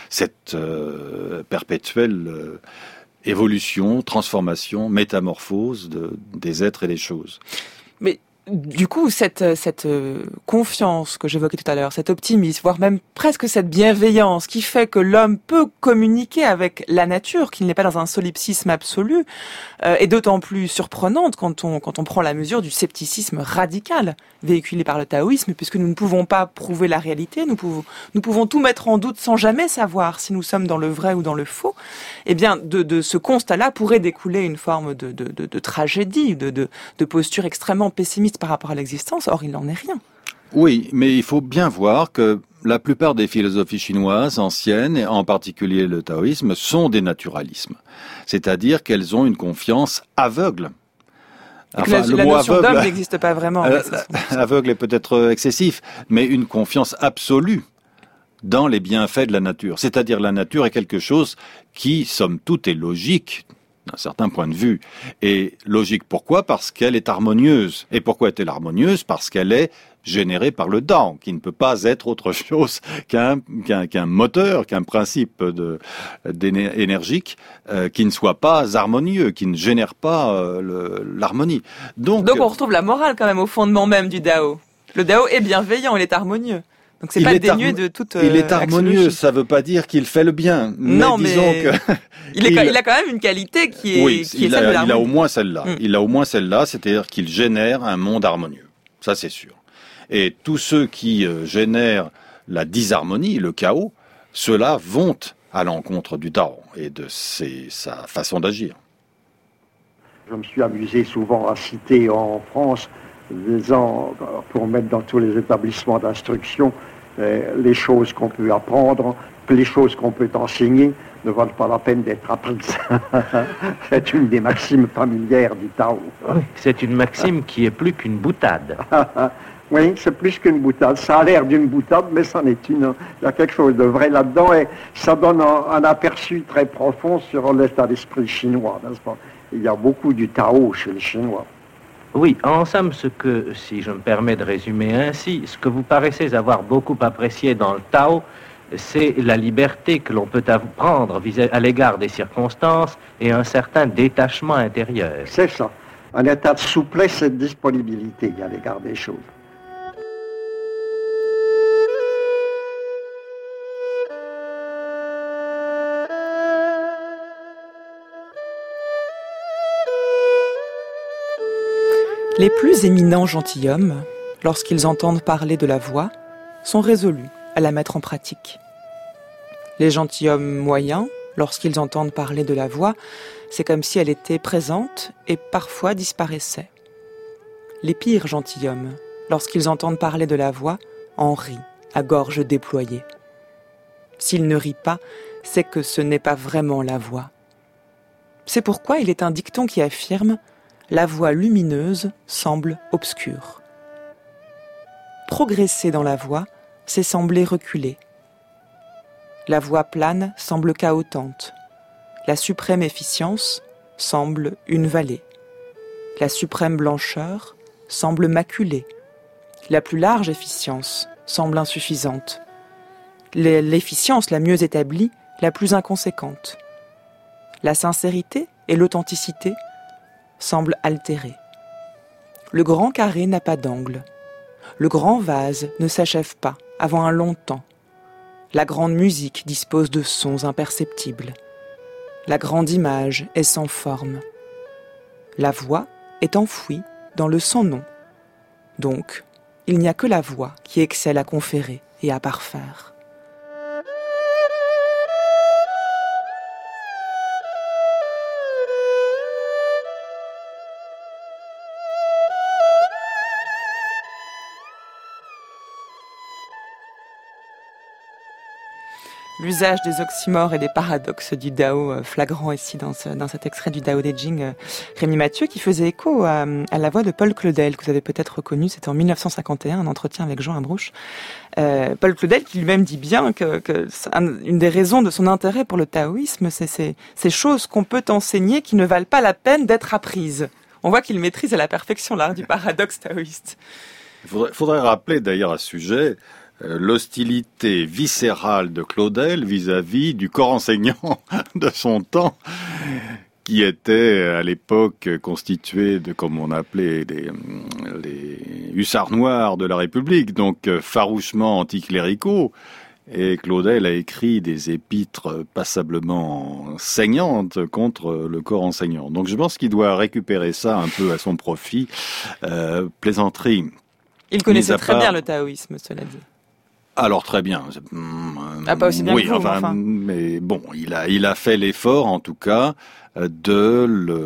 perpétuelle évolution, transformation, métamorphose des êtres et des choses. Mais du coup, cette confiance que j'évoquais tout à l'heure, cet optimisme, voire même presque cette bienveillance qui fait que l'homme peut communiquer avec la nature, qu'il n'est pas dans un solipsisme absolu, est d'autant plus surprenante quand on prend la mesure du scepticisme radical véhiculé par le taoïsme, puisque nous ne pouvons pas prouver la réalité, nous pouvons tout mettre en doute sans jamais savoir si nous sommes dans le vrai ou dans le faux. Eh bien, de ce constat-là pourrait découler une forme de tragédie, de posture extrêmement pessimiste par rapport à l'existence. Or, il n'en est rien. Oui, mais il faut bien voir que la plupart des philosophies chinoises anciennes, et en particulier le taoïsme, sont des naturalismes. C'est-à-dire qu'elles ont une confiance aveugle. Enfin, la notion d'homme n'existe pas vraiment. Aveugle est peut-être excessif, mais une confiance absolue dans les bienfaits de la nature. C'est-à-dire la nature est quelque chose qui, somme toute, est logique d'un certain point de vue. Et logique pourquoi ? Parce qu'elle est harmonieuse. Et pourquoi est-elle harmonieuse ? Parce qu'elle est générée par le Dao, qui ne peut pas être autre chose qu'un moteur, qu'un principe énergique qui ne soit pas harmonieux, qui ne génère pas l'harmonie. Donc on retrouve la morale quand même au fondement même du Dao. Le Dao est bienveillant, il est harmonieux. Donc c'est pas dénué de toute il est harmonieux, ça veut pas dire qu'il fait le bien. Non, mais disons que il a quand même une qualité qui est celle de l'harmonie. Il a au moins celle-là. Il a au moins celle-là, c'est-à-dire qu'il génère un monde harmonieux. Ça c'est sûr. Et tous ceux qui génèrent la disharmonie, le chaos, ceux-là vont à l'encontre du Tao et de sa façon d'agir. Je me suis amusé souvent à citer en France, disant, pour mettre dans tous les établissements d'instruction, les choses qu'on peut apprendre, que les choses qu'on peut enseigner ne valent pas la peine d'être apprises. C'est une des maximes familières du Tao. Oui, c'est une maxime qui est plus qu'une boutade. Oui, c'est plus qu'une boutade. Ça a l'air d'une boutade, mais c'en est une. Il y a quelque chose de vrai là-dedans et ça donne un aperçu très profond sur l'état d'esprit chinois, n'est-ce pas ? Il y a beaucoup du Tao chez les Chinois. Oui, en somme, si je me permets de résumer ainsi, ce que vous paraissez avoir beaucoup apprécié dans le Tao, c'est la liberté que l'on peut prendre à l'égard des circonstances et un certain détachement intérieur. C'est ça, un état de souplesse et de disponibilité à l'égard des choses. Les plus éminents gentilshommes, lorsqu'ils entendent parler de la voix, sont résolus à la mettre en pratique. Les gentilshommes moyens, lorsqu'ils entendent parler de la voix, c'est comme si elle était présente et parfois disparaissait. Les pires gentilshommes, lorsqu'ils entendent parler de la voix, en rient à gorge déployée. S'il ne rit pas, c'est que ce n'est pas vraiment la voix. C'est pourquoi il est un dicton qui affirme « La voie lumineuse semble obscure ». Progresser dans la voie, c'est sembler reculer. La voie plane semble cahotante. La suprême efficience semble une vallée. La suprême blancheur semble maculée. La plus large efficience semble insuffisante. L'efficience la mieux établie, la plus inconséquente. La sincérité et l'authenticité semblent altérées. Le grand carré n'a pas d'angle. Le grand vase ne s'achève pas avant un long temps. La grande musique dispose de sons imperceptibles. La grande image est sans forme. La voix est enfouie dans le sans-nom. Donc, il n'y a que la voix qui excelle à conférer et à parfaire. L'usage des oxymores et des paradoxes du Dao flagrant ici dans cet extrait du Dao De Jing, Rémi Mathieu, qui faisait écho à la voix de Paul Claudel, que vous avez peut-être reconnu, c'était en 1951, un entretien avec Jean Abrouche. Paul Claudel qui lui-même dit bien que une des raisons de son intérêt pour le taoïsme, c'est ces choses qu'on peut enseigner qui ne valent pas la peine d'être apprises. On voit qu'il maîtrise à la perfection l'art du paradoxe taoïste. Il faudrait rappeler d'ailleurs à ce sujet l'hostilité viscérale de Claudel vis-à-vis du corps enseignant de son temps, qui était à l'époque constitué de, comme on appelait, les hussards noirs de la République, donc farouchement anticléricaux. Et Claudel a écrit des épîtres passablement saignantes contre le corps enseignant. Donc je pense qu'il doit récupérer ça un peu à son profit. Plaisanterie. Il connaissait très bien le taoïsme, cela dit. Alors très bien. Pas aussi bien que vous, enfin. Mais bon, il a fait l'effort en tout cas de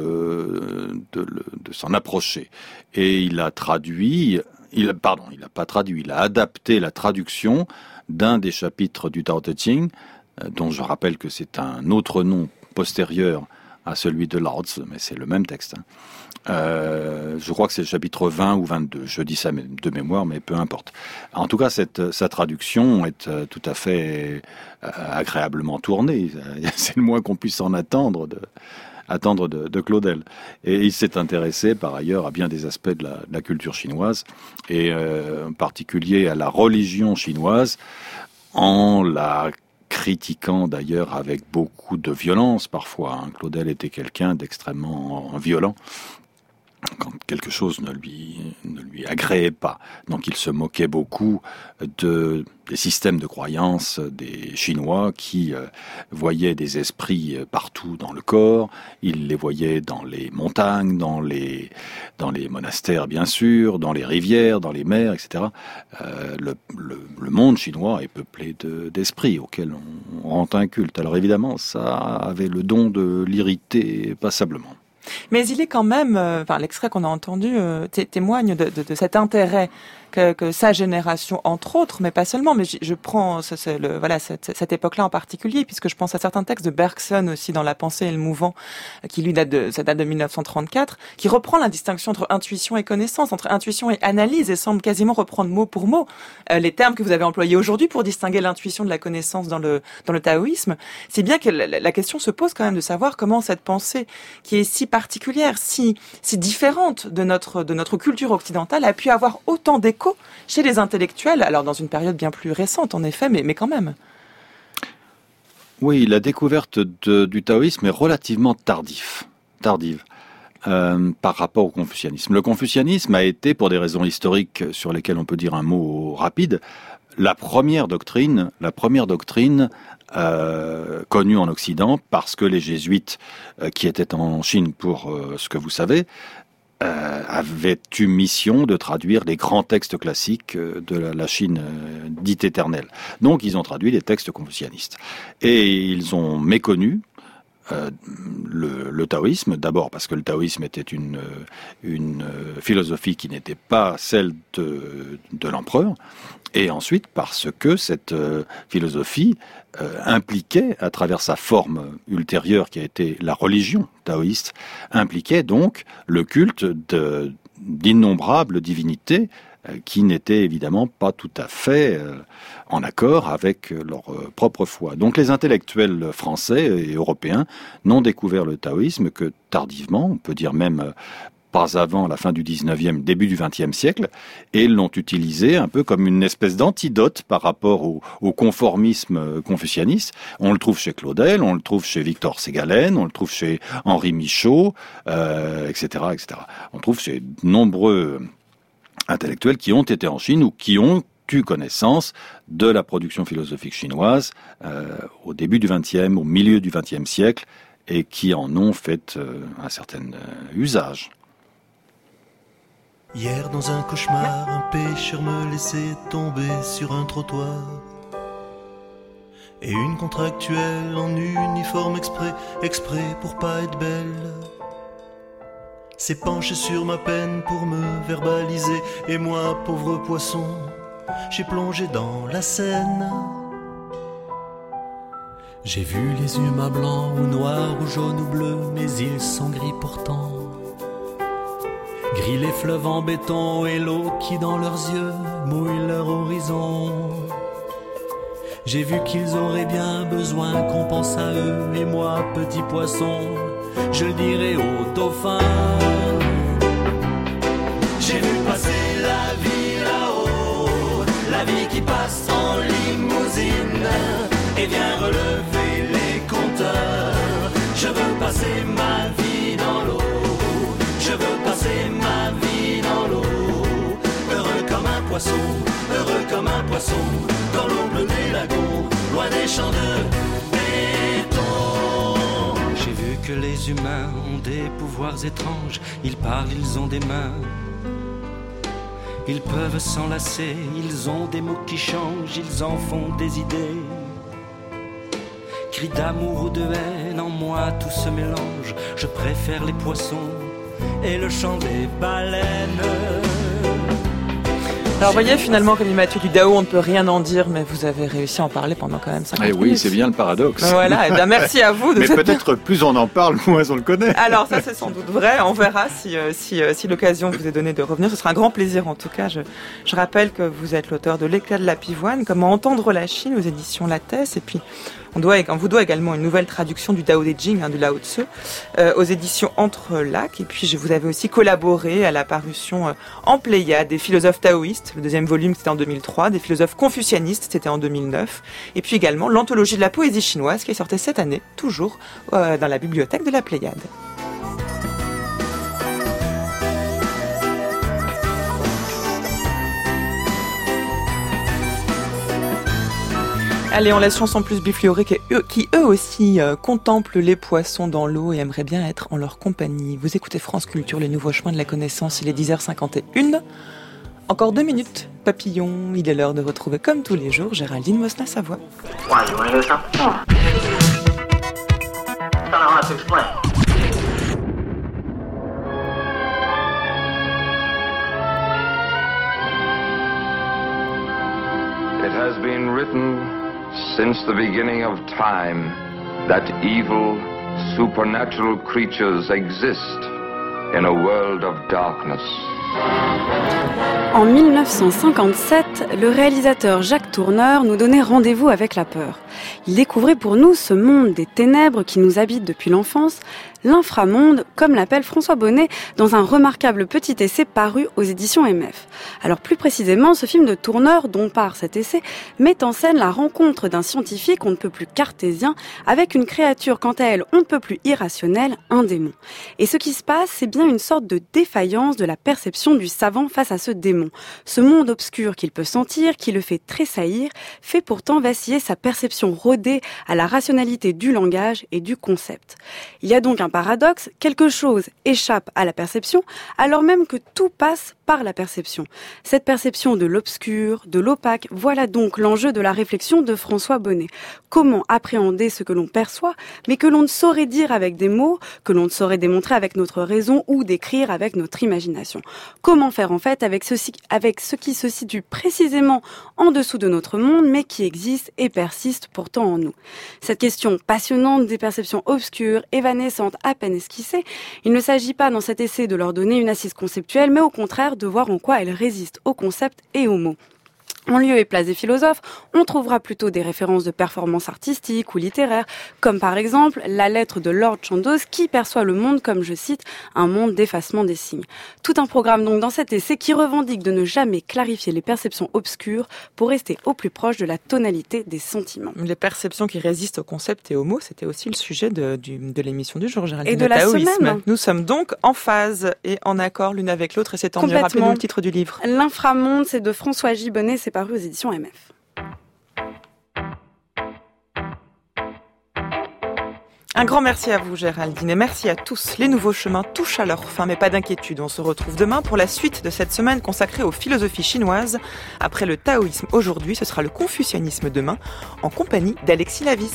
s'en approcher. Et il a traduit, il a adapté la traduction d'un des chapitres du Tao Te Ching, dont je rappelle que c'est un autre nom postérieur à celui de Lao Tzu, mais c'est le même texte. Je crois que c'est le chapitre 20 ou 22, je dis ça de mémoire, mais peu importe. En tout cas, sa traduction est tout à fait agréablement tournée. C'est le moins qu'on puisse en attendre de Claudel. Et il s'est intéressé par ailleurs à bien des aspects de la culture chinoise, et en particulier à la religion chinoise, en la critiquant d'ailleurs avec beaucoup de violence parfois. Claudel était quelqu'un d'extrêmement violent quand quelque chose ne lui agréait pas. Donc il se moquait beaucoup des systèmes de croyances des Chinois qui voyaient des esprits partout dans le corps. Il les voyait dans les montagnes, dans les monastères bien sûr, dans les rivières, dans les mers, etc. Le monde chinois est peuplé d'esprits auxquels on rend un culte. Alors évidemment, ça avait le don de l'irriter passablement. Mais il est quand même, l'extrait qu'on a entendu témoigne de cet intérêt que sa génération, entre autres, mais pas seulement, mais je prends cette époque-là en particulier, puisque je pense à certains textes de Bergson aussi dans La pensée et le mouvant, qui lui date de 1934, qui reprend la distinction entre intuition et connaissance, entre intuition et analyse, et semble quasiment reprendre mot pour mot les termes que vous avez employés aujourd'hui pour distinguer l'intuition de la connaissance dans le taoïsme. C'est bien que la question se pose quand même de savoir comment cette pensée, qui est si particulière, si différente de notre culture occidentale, a pu avoir autant d'écho chez les intellectuels, alors dans une période bien plus récente en effet, mais quand même. Oui, la découverte du taoïsme est relativement tardive par rapport au confucianisme. Le confucianisme a été, pour des raisons historiques sur lesquelles on peut dire un mot rapide, la première doctrine connue en Occident, parce que les jésuites qui étaient en Chine, pour ce que vous savez, avaient eu mission de traduire les grands textes classiques de la Chine dite éternelle. Donc ils ont traduit les textes confucianistes. Et ils ont méconnu le taoïsme, d'abord parce que le taoïsme était une philosophie qui n'était pas celle de l'empereur, et ensuite parce que cette philosophie impliquait, à travers sa forme ultérieure qui a été la religion taoïste, impliquait donc le culte d'innombrables divinités qui n'étaient évidemment pas tout à fait en accord avec leur propre foi. Donc les intellectuels français et européens n'ont découvert le taoïsme que tardivement, on peut dire même pas avant la fin du 19e, début du 20e siècle, et l'ont utilisé un peu comme une espèce d'antidote par rapport au conformisme confucianiste. On le trouve chez Claudel, on le trouve chez Victor Ségalen, on le trouve chez Henri Michaud, etc., etc. On le trouve chez de nombreux intellectuels qui ont été en Chine ou qui ont eu connaissance de la production philosophique chinoise au début du 20e, au milieu du 20e siècle, et qui en ont fait un certain usage. Hier dans un cauchemar, un pêcheur me laissait tomber sur un trottoir. Et une contractuelle en uniforme exprès pour pas être belle, s'est penchée sur ma peine pour me verbaliser. Et moi, pauvre poisson, j'ai plongé dans la Seine. J'ai vu les humains blancs ou noirs ou jaunes ou bleus, mais ils sont gris pourtant. Gris les fleuves en béton et l'eau qui dans leurs yeux mouille leur horizon. J'ai vu qu'ils auraient bien besoin qu'on pense à eux. Et moi, petit poisson, je le dirai au dauphin. J'ai vu passer la vie là-haut, la vie qui passe en limousine et vient relever les compteurs. Je veux passer ma vie dans l'eau, je veux passer ma vie dans l'eau, me poisson, heureux comme un poisson, dans l'eau bleue des lagons, loin des champs de béton. J'ai vu que les humains ont des pouvoirs étranges, ils parlent, ils ont des mains. Ils peuvent s'enlacer, ils ont des mots qui changent, ils en font des idées. Cris d'amour ou de haine, en moi tout se mélange. Je préfère les poissons et le chant des baleines. Alors vous voyez, finalement, comme dit Mathieu, du Dao, on ne peut rien en dire, mais vous avez réussi à en parler pendant quand même 50 minutes. Oui, c'est bien le paradoxe. Voilà, et bien merci à vous. Mais peut-être plus on en parle, moins on le connaît. Alors ça, c'est sans doute vrai. On verra si l'occasion vous est donnée de revenir. Ce sera un grand plaisir en tout cas. Je rappelle que vous êtes l'auteur de L'éclat de la pivoine, Comment entendre la Chine aux éditions Lattès, et puis on vous doit également une nouvelle traduction du Dao De Jing, de Lao Tzu, aux éditions Entre Lacs. Et puis vous avez aussi collaboré à la parution en Pléiade des philosophes taoïstes. Le deuxième volume, c'était en 2003. Des philosophes confucianistes, c'était en 2009. Et puis également l'anthologie de la poésie chinoise qui est sortie cette année, toujours dans la bibliothèque de la Pléiade. Allez, on laisse chanson plus biflorée qui eux aussi contemplent les poissons dans l'eau et aimeraient bien être en leur compagnie. Vous écoutez France Culture, les nouveaux chemins de la connaissance, il est 10h51. Encore 2 minutes, papillon, il est l'heure de retrouver comme tous les jours Géraldine Mosna-Savoie. It has been written since the beginning of time that evil, supernatural creatures exist in a world of darkness. En 1957, le réalisateur Jacques Tourneur nous donnait rendez-vous avec la peur. Il découvrait pour nous ce monde des ténèbres qui nous habite depuis l'enfance, l'inframonde, comme l'appelle François Bonnet dans un remarquable petit essai paru aux éditions MF. Alors plus précisément, ce film de Tourneur, dont part cet essai, met en scène la rencontre d'un scientifique on ne peut plus cartésien avec une créature quant à elle on ne peut plus irrationnelle, un démon. Et ce qui se passe, c'est bien une sorte de défaillance de la perception du savant face à ce démon. Ce monde obscur qu'il peut sentir, qui le fait tressaillir, fait pourtant vaciller sa perception rodée à la rationalité du langage et du concept. Il y a donc un paradoxe, quelque chose échappe à la perception, alors même que tout passe par la perception. Cette perception de l'obscur, de l'opaque, voilà donc l'enjeu de la réflexion de François Bonnet. Comment appréhender ce que l'on perçoit, mais que l'on ne saurait dire avec des mots, que l'on ne saurait démontrer avec notre raison ou décrire avec notre imagination. Comment faire en fait avec ce qui se situe précisément en dessous de notre monde, mais qui existe et persiste pourtant en nous. Cette question passionnante des perceptions obscures, évanescentes, à peine esquissées, il ne s'agit pas dans cet essai de leur donner une assise conceptuelle, mais au contraire de voir en quoi elles résistent au concept et aux mots. En lieu et place des philosophes, on trouvera plutôt des références de performances artistiques ou littéraires, comme par exemple la lettre de Lord Chandos qui perçoit le monde comme, je cite, un monde d'effacement des signes. Tout un programme donc dans cet essai qui revendique de ne jamais clarifier les perceptions obscures pour rester au plus proche de la tonalité des sentiments. Les perceptions qui résistent au concept et aux mots, c'était aussi le sujet de l'émission du jour, Géraldine. Et de la semaine. Nous sommes donc en phase et en accord l'une avec l'autre et c'est tant mieux. Rappelez-nous le titre du livre. L'inframonde, c'est de François J. Bonnet, c'est paru aux éditions MF. Un grand merci à vous Géraldine et merci à tous. Les nouveaux chemins touchent à leur fin, mais pas d'inquiétude. On se retrouve demain pour la suite de cette semaine consacrée aux philosophies chinoises. Après le taoïsme aujourd'hui, ce sera le confucianisme demain, en compagnie d'Alexis Lavis.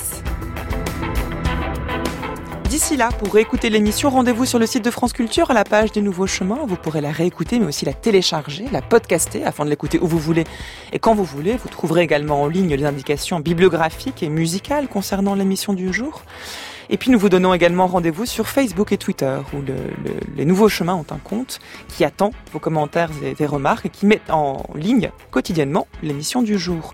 D'ici là, pour réécouter l'émission, rendez-vous sur le site de France Culture à la page des Nouveaux Chemins. Vous pourrez la réécouter, mais aussi la télécharger, la podcaster, afin de l'écouter où vous voulez et quand vous voulez. Vous trouverez également en ligne les indications bibliographiques et musicales concernant l'émission du jour. Et puis nous vous donnons également rendez-vous sur Facebook et Twitter, où les Nouveaux Chemins ont un compte qui attend vos commentaires et remarques et qui met en ligne quotidiennement l'émission du jour.